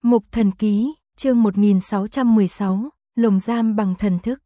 Mục Thần Ký, chương 1616, lồng giam bằng thần thức.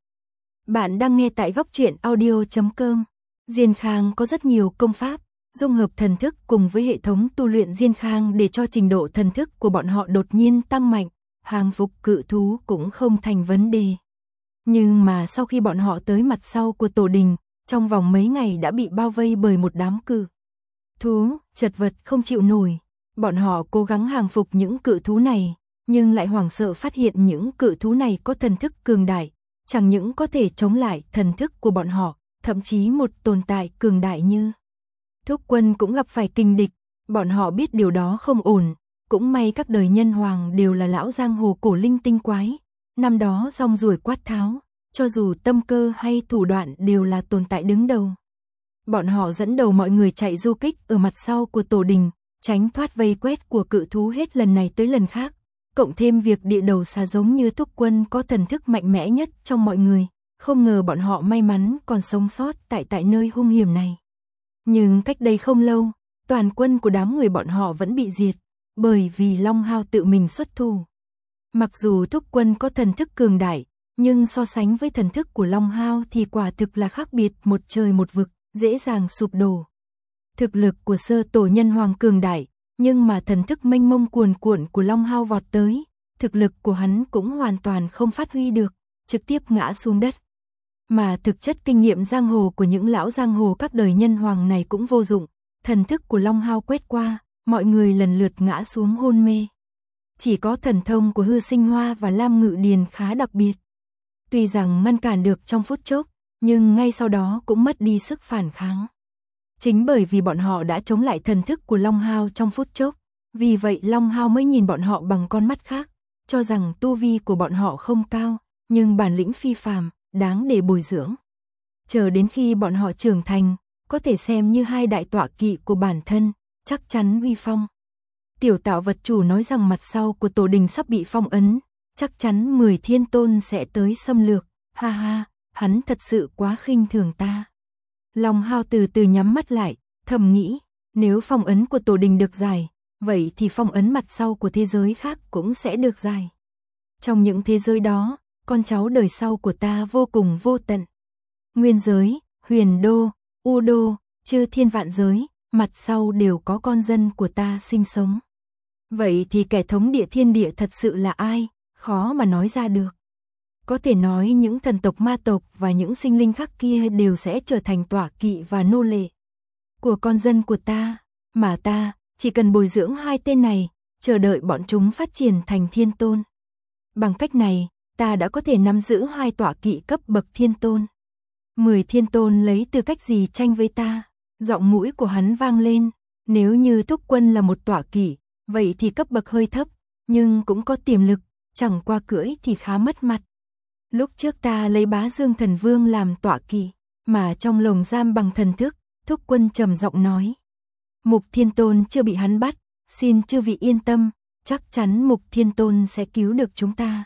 Bạn đang nghe tại goctruyện.audio.com. Diên Khang có rất nhiều công pháp, dung hợp thần thức cùng với hệ thống tu luyện Diên Khang để cho trình độ thần thức của bọn họ đột nhiên tăng mạnh, hàng phục cự thú cũng không thành vấn đề. Nhưng mà sau khi bọn họ tới mặt sau của tổ đình, trong vòng mấy ngày đã bị bao vây bởi một đám cự thú, chật vật không chịu nổi. Bọn họ cố gắng hàng phục những cự thú này, nhưng lại hoảng sợ phát hiện những cự thú này có thần thức cường đại, chẳng những có thể chống lại thần thức của bọn họ, thậm chí một tồn tại cường đại như Thúc Quân cũng gặp phải kình địch. Bọn họ biết điều đó không ổn, cũng may các đời nhân hoàng đều là lão giang hồ cổ linh tinh quái, năm đó rong ruổi quát tháo, cho dù tâm cơ hay thủ đoạn đều là tồn tại đứng đầu. Bọn họ dẫn đầu mọi người chạy du kích ở mặt sau của tổ đình, tránh thoát vây quét của cự thú hết lần này tới lần khác, cộng thêm việc địa đầu xà giống như Thúc Quân có thần thức mạnh mẽ nhất trong mọi người, không ngờ bọn họ may mắn còn sống sót tại nơi hung hiểm này. Nhưng cách đây không lâu, toàn quân của đám người bọn họ vẫn bị diệt, bởi vì Long Hao tự mình xuất thủ. Mặc dù Thúc Quân có thần thức cường đại, nhưng so sánh với thần thức của Long Hao thì quả thực là khác biệt một trời một vực, dễ dàng sụp đổ. Thực lực của sơ tổ nhân hoàng cường đại, nhưng mà thần thức mênh mông cuồn cuộn của Long Hao vọt tới, thực lực của hắn cũng hoàn toàn không phát huy được, trực tiếp ngã xuống đất. Mà thực chất kinh nghiệm giang hồ của những lão giang hồ các đời nhân hoàng này cũng vô dụng, thần thức của Long Hao quét qua, mọi người lần lượt ngã xuống hôn mê. Chỉ có thần thông của Hư Sinh Hoa và Lam Ngự Điền khá đặc biệt. Tuy rằng ngăn cản được trong phút chốc, nhưng ngay sau đó cũng mất đi sức phản kháng. Chính bởi vì bọn họ đã chống lại thần thức của Long Hao trong phút chốc, vì vậy Long Hao mới nhìn bọn họ bằng con mắt khác, cho rằng tu vi của bọn họ không cao, nhưng bản lĩnh phi phàm, đáng để bồi dưỡng. Chờ đến khi bọn họ trưởng thành, có thể xem như hai đại tọa kỵ của bản thân, chắc chắn uy phong. Tiểu Tạo vật chủ nói rằng mặt sau của tổ đình sắp bị phong ấn, chắc chắn 10 thiên tôn sẽ tới xâm lược, ha ha, hắn thật sự quá khinh thường ta. Long Hao từ từ nhắm mắt lại, thầm nghĩ, nếu phong ấn của tổ đình được giải, vậy thì phong ấn mặt sau của thế giới khác cũng sẽ được giải. Trong những thế giới đó, con cháu đời sau của ta vô cùng vô tận. Nguyên giới, huyền đô, u đô, chư thiên vạn giới, mặt sau đều có con dân của ta sinh sống. Vậy thì kẻ thống địa thiên địa thật sự là ai, khó mà nói ra được. Có thể nói những thần tộc ma tộc và những sinh linh khác kia đều sẽ trở thành tọa kỵ và nô lệ của con dân của ta, mà ta chỉ cần bồi dưỡng hai tên này, chờ đợi bọn chúng phát triển thành thiên tôn. Bằng cách này, ta đã có thể nắm giữ hai tọa kỵ cấp bậc thiên tôn. 10 thiên tôn lấy tư cách gì tranh với ta? Giọng mũi của hắn vang lên, nếu như Thúc Quân là một tọa kỵ, vậy thì cấp bậc hơi thấp, nhưng cũng có tiềm lực, chẳng qua cưỡi thì khá mất mặt. Lúc trước ta lấy Bá Dương Thần Vương làm tọa kỵ, mà trong lồng giam bằng thần thức, Thúc Quân trầm giọng nói. Mục Thiên Tôn chưa bị hắn bắt, xin chư vị yên tâm, chắc chắn Mục Thiên Tôn sẽ cứu được chúng ta.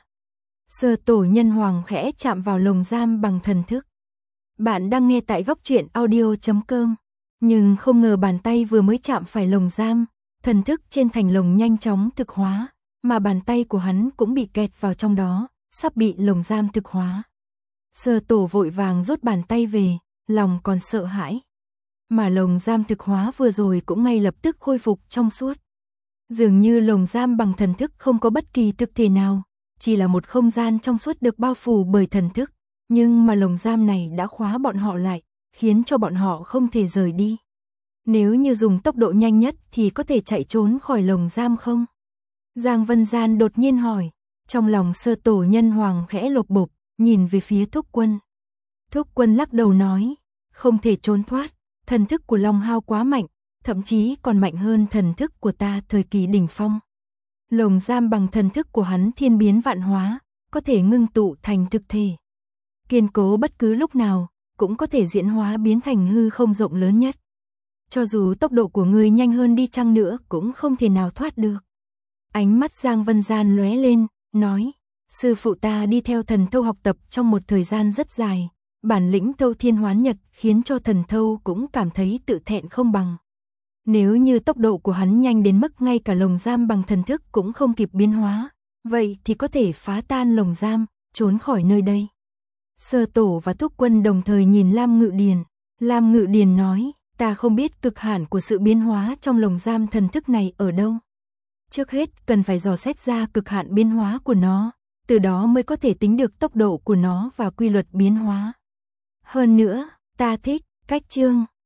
Sơ tổ nhân hoàng khẽ chạm vào lồng giam bằng thần thức. Bạn đang nghe tại goctruyện.audio.com, nhưng không ngờ bàn tay vừa mới chạm phải lồng giam, thần thức trên thành lồng nhanh chóng thực hóa, mà bàn tay của hắn cũng bị kẹt vào trong đó, sắp bị lồng giam thực hóa. Sơ tổ vội vàng rút bàn tay về, lòng còn sợ hãi. Mà lồng giam thực hóa vừa rồi cũng ngay lập tức khôi phục trong suốt. Dường như lồng giam bằng thần thức không có bất kỳ thực thể nào, chỉ là một không gian trong suốt được bao phủ bởi thần thức, nhưng mà lồng giam này đã khóa bọn họ lại, khiến cho bọn họ không thể rời đi. Nếu như dùng tốc độ nhanh nhất thì có thể chạy trốn khỏi lồng giam không? Giang Vân Gian đột nhiên hỏi, trong lòng sơ tổ nhân hoàng khẽ lột bột, nhìn về phía Thúc Quân. Thúc Quân lắc đầu nói, không thể trốn thoát, thần thức của Long Hao quá mạnh, thậm chí còn mạnh hơn thần thức của ta thời kỳ đỉnh phong. Lồng giam bằng thần thức của hắn thiên biến vạn hóa, có thể ngưng tụ thành thực thể. Kiên cố bất cứ lúc nào, cũng có thể diễn hóa biến thành hư không rộng lớn nhất. Cho dù tốc độ của ngươi nhanh hơn đi chăng nữa cũng không thể nào thoát được. Ánh mắt Giang Vân Gian lóe lên, nói, sư phụ ta đi theo thần thâu học tập trong một thời gian rất dài, bản lĩnh thâu thiên hoán nhật khiến cho thần thâu cũng cảm thấy tự thẹn không bằng. Nếu như tốc độ của hắn nhanh đến mức ngay cả lồng giam bằng thần thức cũng không kịp biến hóa, vậy thì có thể phá tan lồng giam, trốn khỏi nơi đây. Sở Tổ và Thúc Quân đồng thời nhìn Lam Ngự Điền. Lam Ngự Điền nói, ta không biết cực hạn của sự biến hóa trong lồng giam thần thức này ở đâu. Trước hết cần phải dò xét ra cực hạn biến hóa của nó, từ đó mới có thể tính được tốc độ của nó và quy luật biến hóa. Hơn nữa, ta thích cách Chương